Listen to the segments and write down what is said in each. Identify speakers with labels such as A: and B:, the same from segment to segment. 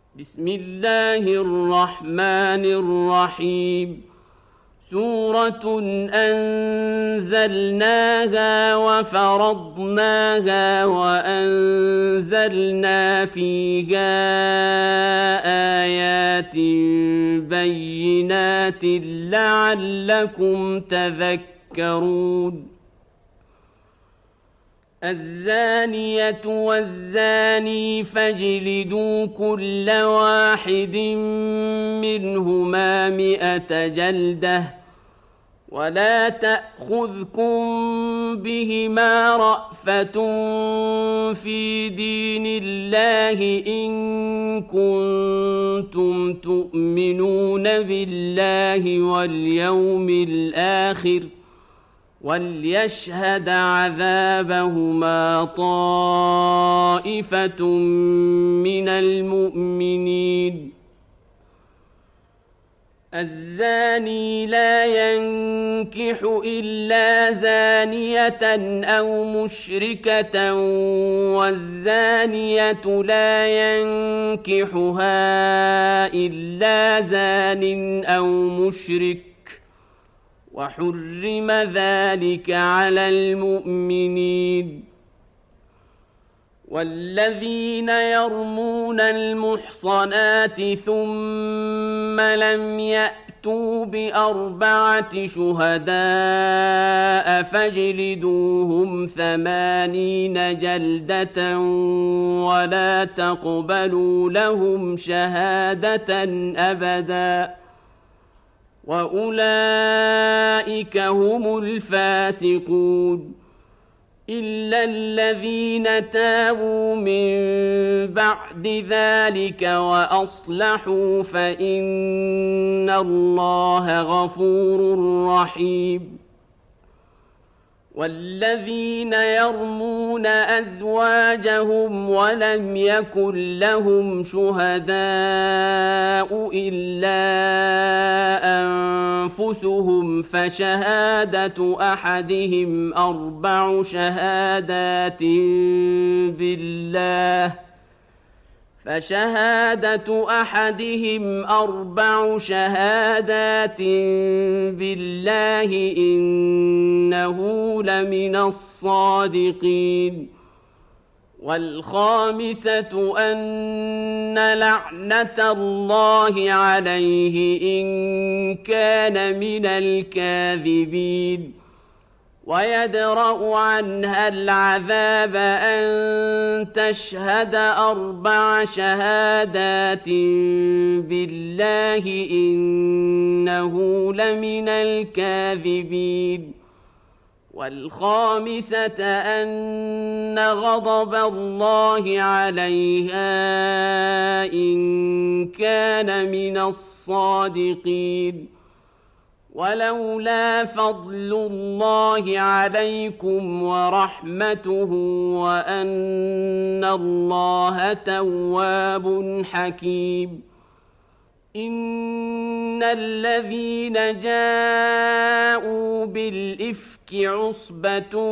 A: بسم الله الرحمن الرحيم سورة أنزلناها وفرضناها وأنزلنا فيها آيات بينات لعلكم تذكرون الزانية والزاني فاجلدوا كل واحد منهما 100 جلدة ولا تأخذكم بهما رأفة في دين الله إن كنتم تؤمنون بالله واليوم الآخر وليشهد عذابهما طائفة من المؤمنين الزاني لا ينكح إلا زانية أو مشركة والزانية لا ينكحها إلا زان أو مشرك وحرم ذلك على المؤمنين والذين يرمون المحصنات ثم لم يأتوا ب4 شهداء فاجلدوهم 80 جلدة ولا تقبلوا لهم شهادة أبداً وأولئك هم الفاسقون إلا الذين تابوا من بعد ذلك وأصلحوا فإن الله غفور رحيم والذين يرمون أزواجهم ولم يكن لهم شهداء إلا أنفسهم فشهادة أحدهم 4 شهادات بالله إنه لمن الصادقين والخامسة أن لعنة الله عليه إن كان من الكاذبين ويدرأ عنها العذاب أن تشهد 4 شهادات بالله إنه لمن الكاذبين والخامسة أن غضب الله عليها إن كان من الصادقين ولولا فضل الله عليكم ورحمته وأن الله تواب حكيم إن الذين جاءوا بالإفك عصبة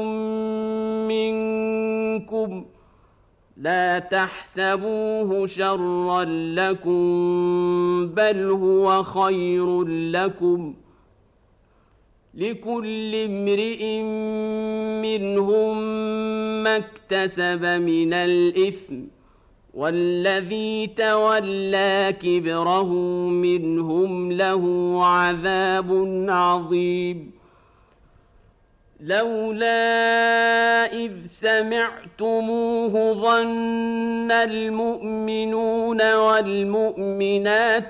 A: منكم لا تحسبوه شرا لكم بل هو خير لكم لكل امرئ منهم ما اكتسب من الإثم والذي تولى كبره منهم له عذاب عظيم لولا إذ سمعتموه ظن المؤمنون والمؤمنات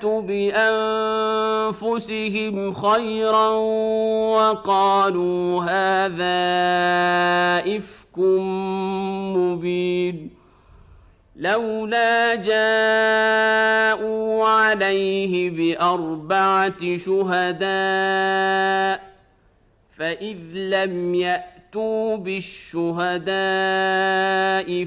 A: بأنفسهم خيرا وقالوا هذا إفك مبين لولا جاءوا عليه ب4 شهداء فإذ لم يأتوا بالشهداء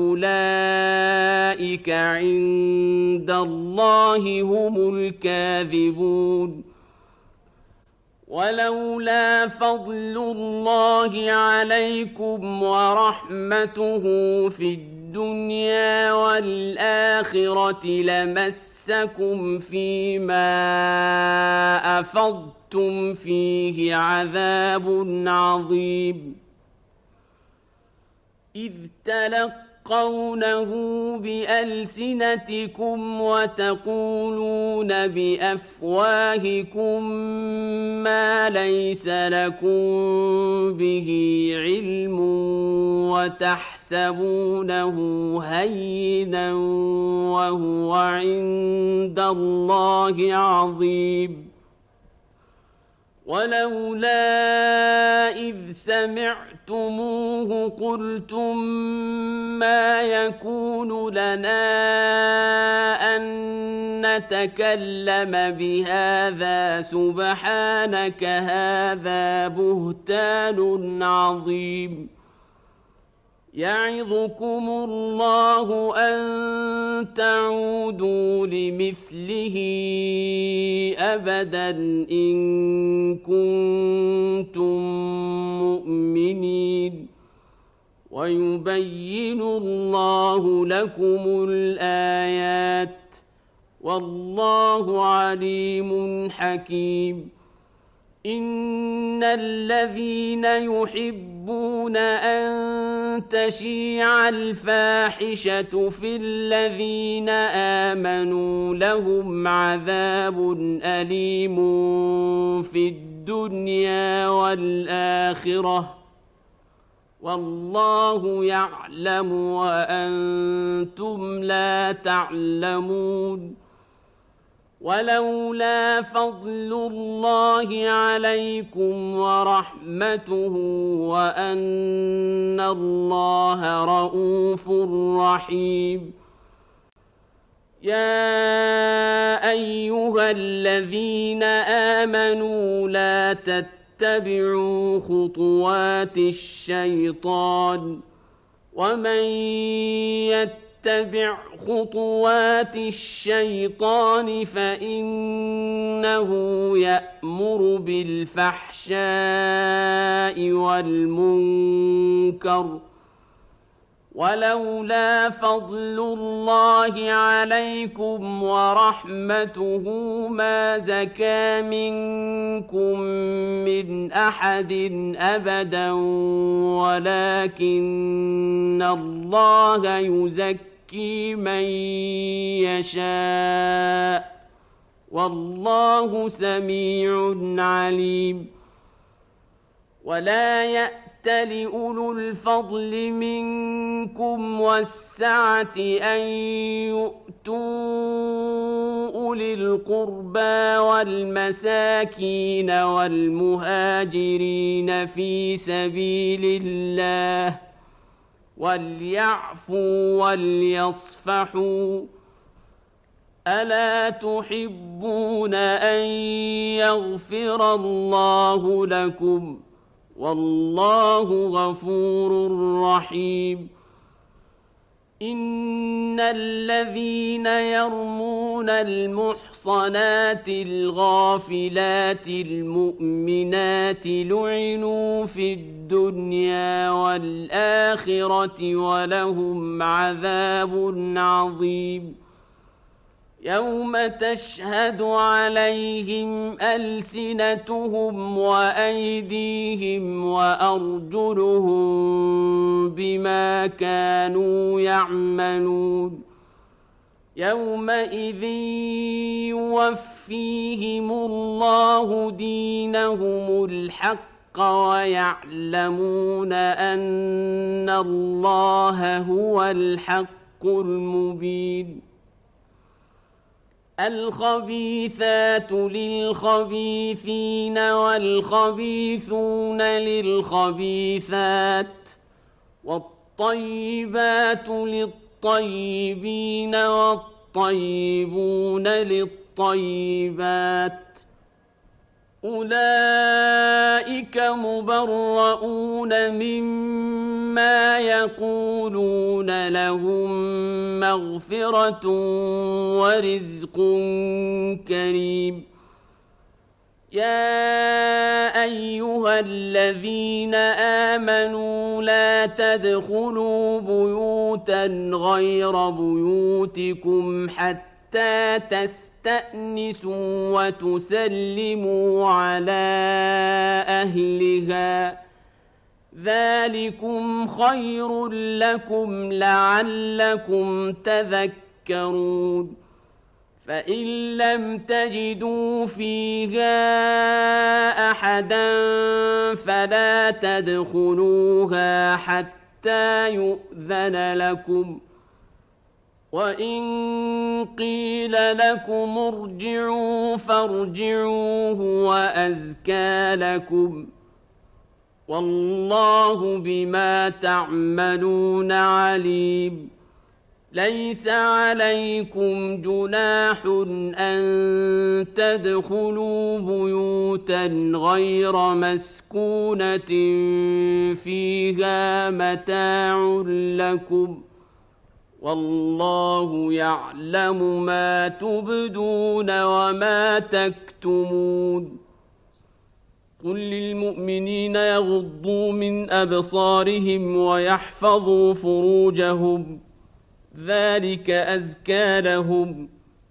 A: فأولئك عند الله هم الكاذبون ولولا فضل الله عليكم ورحمته في الدنيا الدنيا والآخرة لمسكم فيما أفضتم فيه عذاب عظيم إذ تلقونه بألسنتكم وتقولون بأفواهكم ما ليس لكم به علم وتحسبونه هينا وهو عند الله عظيم ولولا إذ سمعتموه قلتم ما يكون لنا أن نتكلم بهذا سبحانك هذا بهتان عظيم يعظكم الله أن تعودوا لمثله أبدا إن كنتم مؤمنين ويبين الله لكم الآيات والله عليم حكيم إن الذين يحبون أن تشيع الفاحشة في الذين آمنوا لهم عذاب أليم في الدنيا والآخرة والله يعلم وأنتم لا تعلمون ولولا فضل الله عليكم ورحمته وأن الله رءوف رحيم يا أيها الذين آمنوا لا تتبعوا خطوات الشيطان ومن يتبع خطوات الشيطان فإنه يأمر بالفحشاء والمنكر ولولا فضل الله عليكم ورحمته ما زكى منكم من أحد أبدا ولكن الله يزكي من يشاء والله سميع عليم ولا يأتل أولو الفضل منكم والسعة أن يؤتوا أولي القربى والمساكين والمهاجرين في سبيل الله وليعفوا وليصفحوا ألا تحبون أن يغفر الله لكم والله غفور رحيم إن الذين يرمون المحصنات الغافلات المؤمنات لعنوا في الدنيا والآخرة ولهم عذاب عظيم يوم تشهد عليهم ألسنتهم وأيديهم وأرجلهم بما كانوا يعملون يومئذ يوفيهم الله دينهم الحق ويعلمون أن الله هو الحق المبين الخبيثات للخبيثين والخبيثون للخبيثات والطيبات للطيبين والطيبون للطيبات أولئك مبرؤون مما يقولون لهم مغفرة ورزق كريم يا أيها الذين آمنوا لا تدخلوا بيوتا غير بيوتكم حتى تستأنسوا وتسلموا على أهلها ذلكم خير لكم لعلكم تذكرون فإن لم تجدوا فيها أحدا فلا تدخلوها حتى يؤذن لكم وإن قيل لكم ارجعوا فارجعوا هو أزكى لكم والله بما تعملون عليم ليس عليكم جناح أن تدخلوا بيوتا غير مسكونة فيها متاع لكم والله يعلم ما تبدون وما تكتمون قل للمؤمنين يغضوا من أبصارهم ويحفظوا فروجهم ذلك أزكى لهم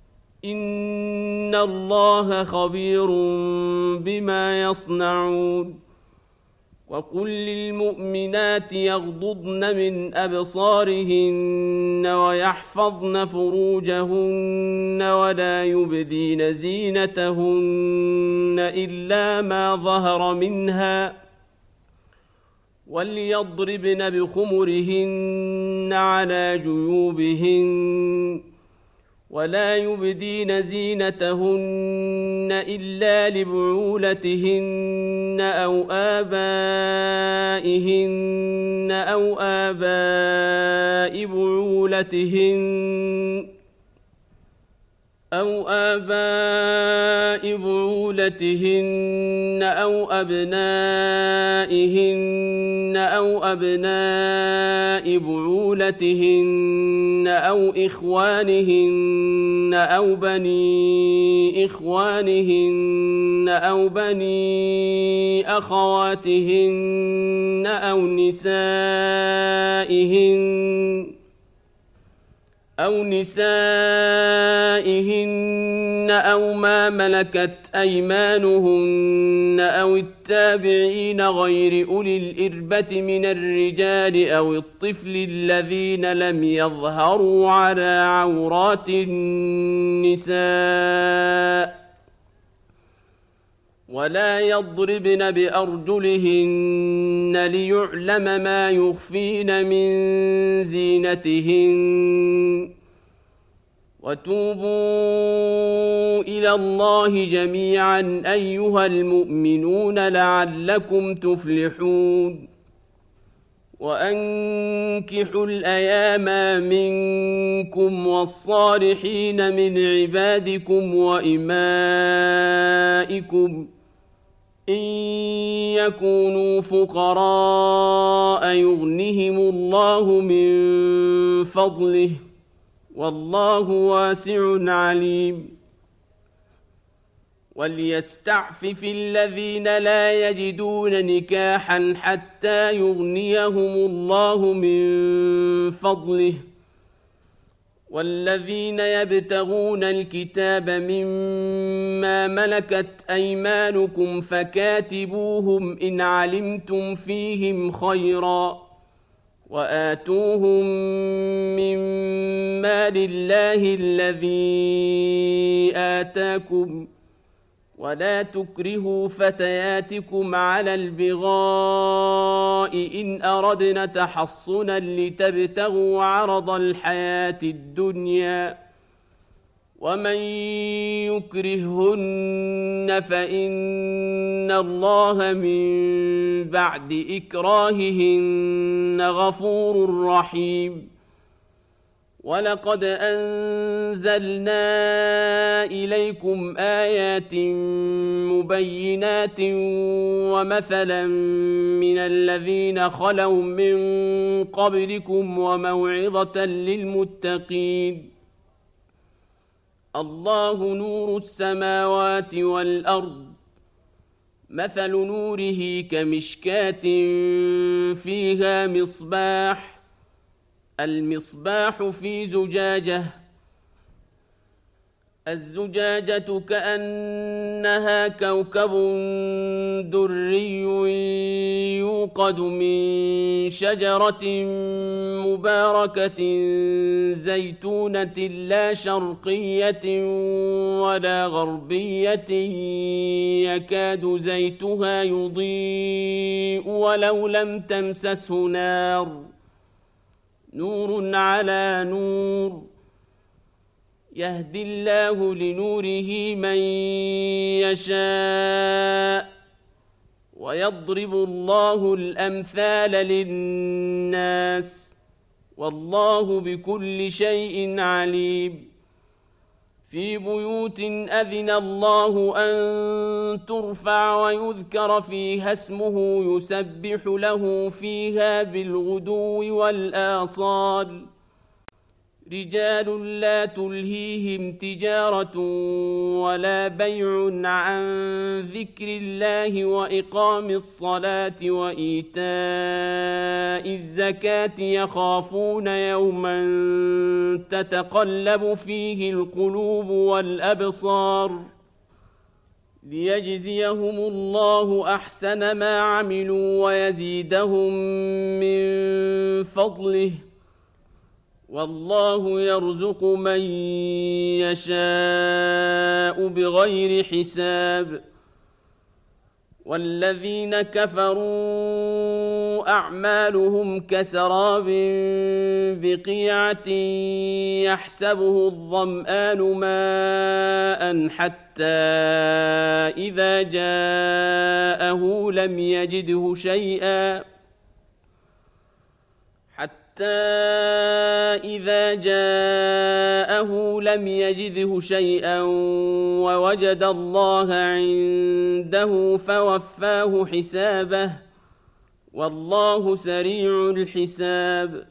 A: إن الله خبير بما يصنعون وقل للمؤمنات يغضضن من أبصارهن ويحفظن فروجهن ولا يبدين زينتهن إلا ما ظهر منها وليضربن بخمرهن على جيوبهن ولا يبدين زينتهن إلا لبعولتهن أو آبائهن أو آباء بعولتهن أو أبنائهن أو أبناء بعولتهن أو إخوانهن أو بني إخوانهن أو بني أخواتهن أو نسائهن أو ما ملكت أيمانهن أو التابعين غير أولي الإربة من الرجال أو الطفل الذين لم يظهروا على عورات النساء ولا يضربن بأرجلهن ليعلم ما يخفين من زينتهن وتوبوا إلى الله جميعا أيها المؤمنون لعلكم تفلحون وأنكحوا الأيام منكم والصالحين من عبادكم وإمائكم إن يكونوا فقراء يغنهم الله من فضله والله واسع عليم وليستعفف الذين لا يجدون نكاحا حتى يغنيهم الله من فضله والذين يبتغون الكتاب مما ملكت أيمانكم فكاتبوهم إن علمتم فيهم خيرا وآتوهم من مال الله الذي آتاكم ولا تكرهوا فتياتكم على البغاء إن أردنا تحصنا لتبتغوا عرض الحياة الدنيا ومن يكرههن فإن الله من بعد إكراههن غفور رحيم ولقد أنزلنا إليكم آيات مبينات ومثلا من الذين خلوا من قبلكم وموعظة للمتقين الله نور السماوات والأرض مثل نوره كمشكاة فيها مصباح، المصباح في زجاجة، الزجاجة كأنها كوكب دري يوقد من شجرة مباركة زيتونة لا شرقية ولا غربية يكاد زيتها يضيء ولو لم تمسسه نار، نور على نور، يهدي الله لنوره من يشاء ويضرب الله الأمثال للناس والله بكل شيء عليم. في بيوت أذن الله أن ترفع ويذكر فيها اسمه يسبح له فيها بالغدو والآصال، رجال لا تلهيهم تجارة ولا بيع عن ذكر الله وإقام الصلاة وإيتاء الزكاة يخافون يوما تتقلب فيه القلوب والأبصار، ليجزيهم الله أحسن ما عملوا ويزيدهم من فضله، والله يرزق من يشاء بغير حساب. والذين كفروا أعمالهم كسراب بقيعة يحسبه الظمآن ماء حتى إذا جاءه لم يجده شيئا ووجد الله عنده فوفاه حسابه والله سريع الحساب.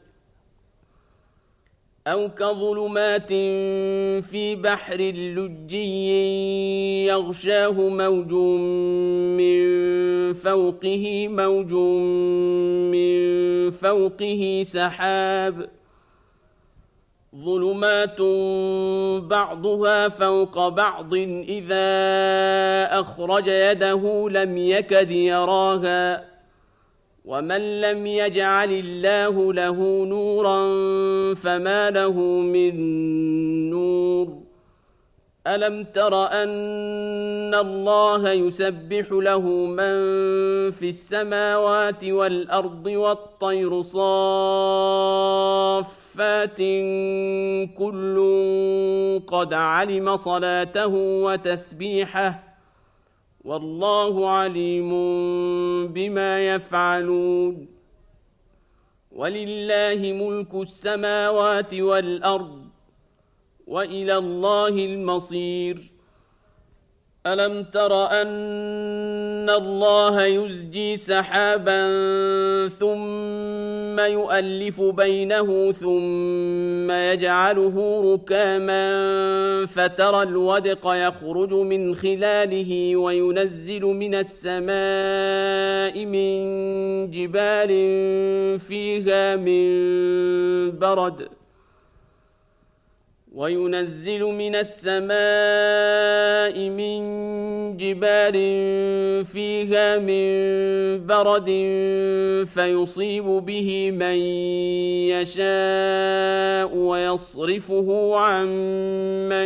A: أو كظلمات في بحر لجي يغشاه موج من فوقه موج من فوقه سحاب، ظلمات بعضها فوق بعض إذا أخرج يده لم يكد يراها، ومن لم يجعل الله له نورا فما له من نور. ألم تر أن الله يسبح له من في السماوات والأرض والطير صافات كل قد علم صلاته وتسبيحه والله عليم بما يفعلون. ولله ملك السماوات والأرض وإلى الله المصير. ألم تر أن الله يزجي سحابا ثم يؤلف بينه ثم يجعله ركاما فترى الودق يخرج من خلاله وينزل من السماء من جبال فيها من برد فيصيب به من يشاء ويصرفه عن من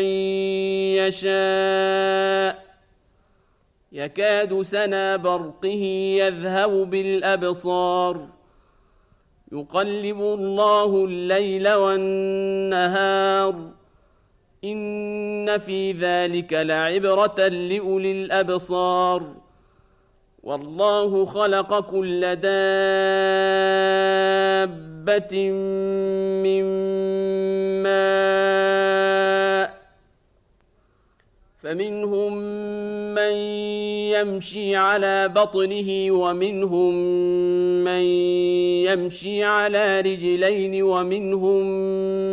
A: يشاء يكاد سنا برقه يذهب بالأبصار، يقلب الله الليل والنهار إن في ذلك لعبرة لأولي الأبصار. والله خلق كل دابة من ماء فمنهم من يمشي على بطنه ومنهم من يمشي على رجلين ومنهم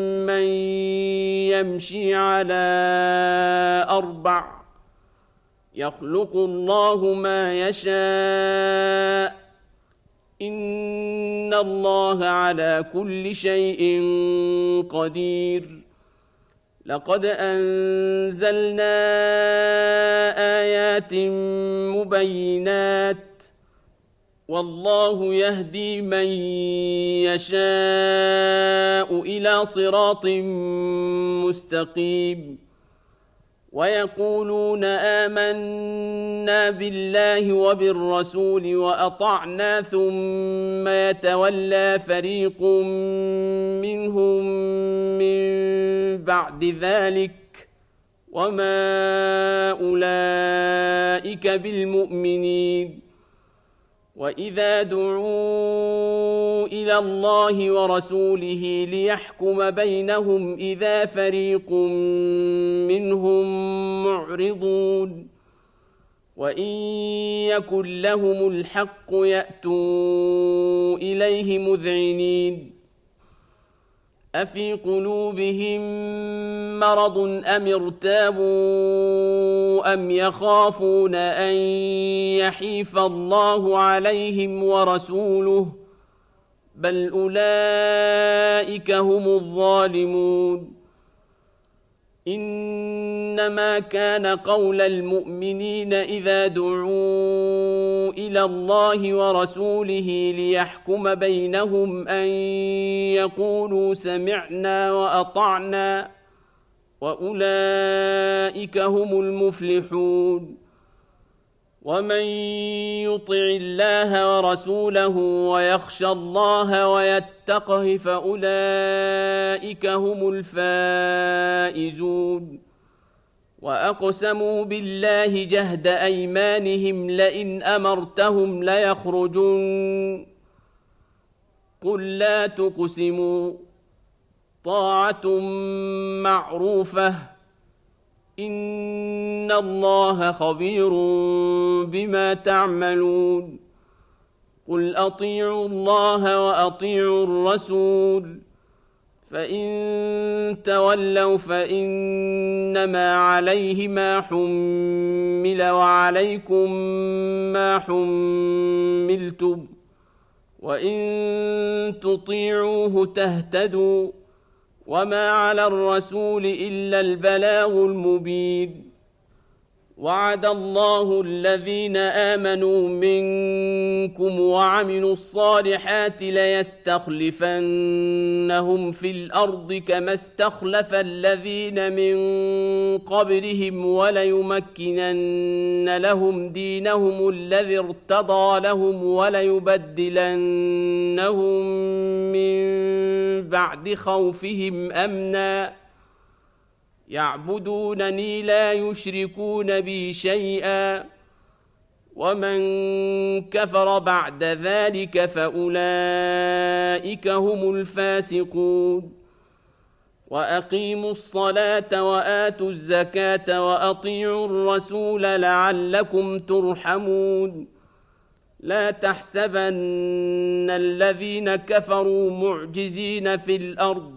A: من يمشي على 4 يخلق الله ما يشاء إن الله على كل شيء قدير لقد أنزلنا آيات مبينات والله يهدي من يشاء إلى صراط مستقيم ويقولون آمنا بالله وبالرسول وأطعنا ثم يتولى فريق منهم من بعد ذلك وما أولئك بالمؤمنين وإذا دعوا إلى الله ورسوله ليحكم بينهم إذا فريق منهم معرضون وإن يكن لهم الحق يأتوا إليه مذعنين أفي قلوبهم مرض أم ارتابوا أم يخافون أن يحيف الله عليهم ورسوله بل أولئك هم الظالمون إنما كان قول المؤمنين إذا دعوا إلى الله ورسوله ليحكم بينهم أن يقولوا سمعنا وأطعنا وأولئك هم المفلحون ومن يطع الله ورسوله ويخشى الله ويتقه فأولئك هم الفائزون وأقسموا بالله جهد أيمانهم لئن أمرتهم ليخرجون قل لا تقسموا طاعة معروفة إن الله خبير بما تعملون قل أطيعوا الله وأطيعوا الرسول فإن تولوا فإنما عليه ما حمل وعليكم ما حملتم وإن تطيعوه تهتدوا وما على الرسول إلا البلاغ المبين وعد الله الذين آمنوا منكم وعملوا الصالحات ليستخلفنهم في الأرض كما استخلف الذين من قبلهم وليمكنن لهم دينهم الذي ارتضى لهم وليبدلنهم من بعد خوفهم أمنا يعبدونني لا يشركون بي شيئا ومن كفر بعد ذلك فأولئك هم الفاسقون وأقيموا الصلاة وآتوا الزكاة وأطيعوا الرسول لعلكم ترحمون لا تحسبن الذين كفروا معجزين في الأرض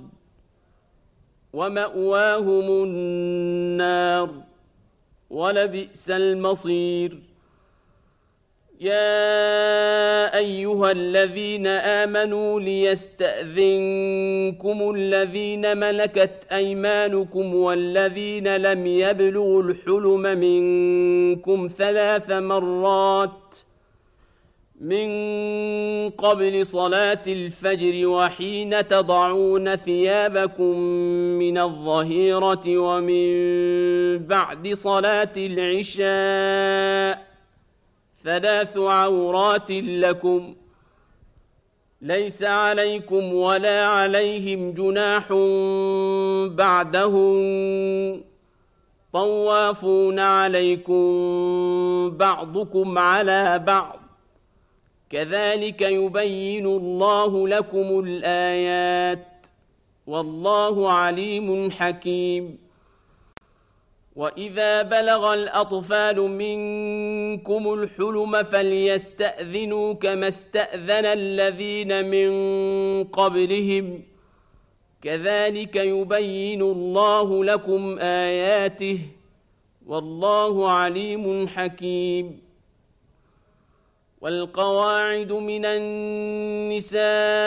A: ومأواهم النار ولبئس المصير يا أيها الذين آمنوا ليستأذنكم الذين ملكت أيمانكم والذين لم يبلغوا الحلم منكم 3 مرات من قبل صلاة الفجر وحين تضعون ثيابكم من الظهيرة ومن بعد صلاة العشاء 3 عورات لكم ليس عليكم ولا عليهم جناح بعدهم طوافون عليكم بعضكم على بعض كذلك يبين الله لكم الآيات والله عليم حكيم وإذا بلغ الأطفال منكم الحلم فليستأذنوا كما استأذن الذين من قبلهم كذلك يبين الله لكم آياته والله عليم حكيم. والقواعد من النساء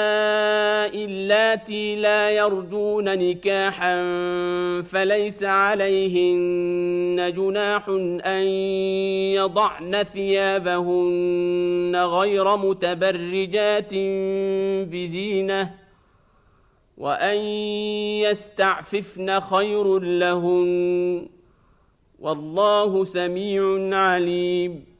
A: اللاتي لا يرجون نكاحا فليس عليهن جناح أن يضعن ثيابهن غير متبرجات بزينة وأن يستعففن خير لهن والله سميع عليم.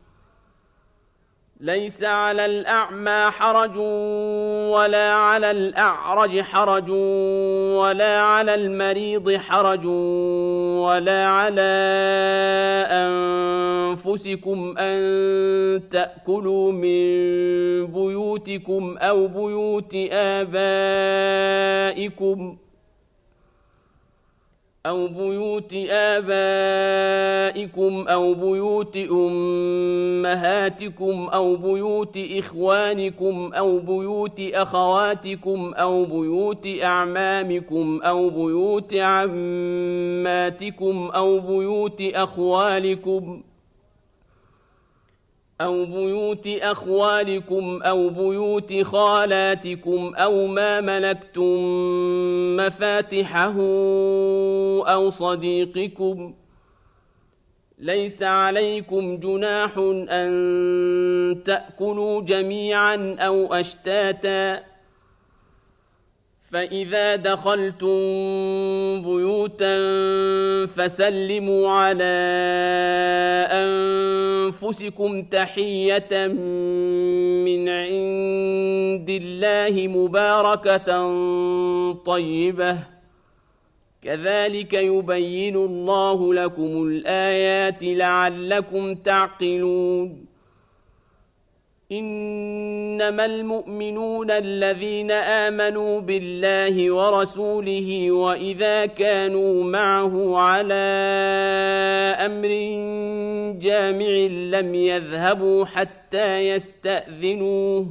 A: ليس على الأعمى حرج ولا على الأعرج حرج ولا على المريض حرج ولا على أنفسكم أن تأكلوا من بيوتكم أو بيوت آبائكم أو بيوت أمهاتكم أو بيوت إخوانكم أو بيوت أخواتكم أو بيوت أعمامكم أو بيوت عماتكم أو بيوت أخوالكم أو بيوت خالاتكم أو ما ملكتم مفاتحه أو صديقكم. ليس عليكم جناح أن تأكلوا جميعا أو أشتاتا. فإذا دخلتم بيوتا فسلموا على أنفسكم تحية من عند الله مباركة طيبة كذلك يبين الله لكم الآيات لعلكم تعقلون. إنما المؤمنون الذين آمنوا بالله ورسوله وإذا كانوا معه على أمر جامع لم يذهبوا حتى يستأذنوه.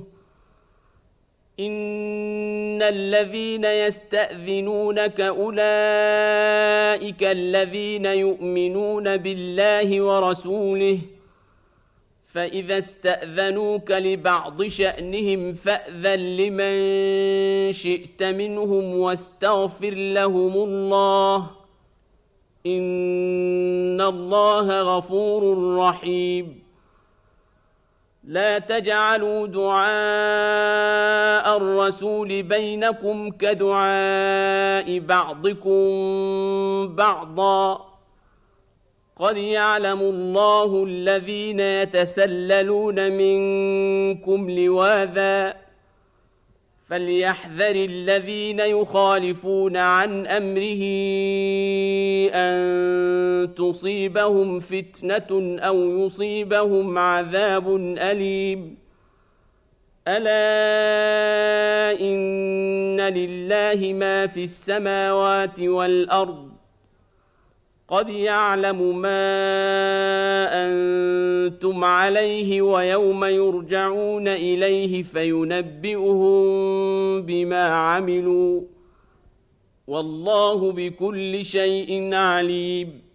A: إن الذين يستأذنونك أولئك الذين يؤمنون بالله ورسوله فإذا استأذنوك لبعض شأنهم فأذن لمن شئت منهم واستغفر لهم الله إن الله غفور رحيم. لا تجعلوا دعاء الرسول بينكم كدعاء بعضكم بعضا قد يعلم الله الذين يتسللون منكم لواذا فليحذر الذين يخالفون عن أمره أن تصيبهم فتنة أو يصيبهم عذاب أليم. ألا إن لله ما في السماوات والأرض قد يعلم ما أنتم عليه ويوم يرجعون إليه فينبئهم بما عملوا والله بكل شيء عليم.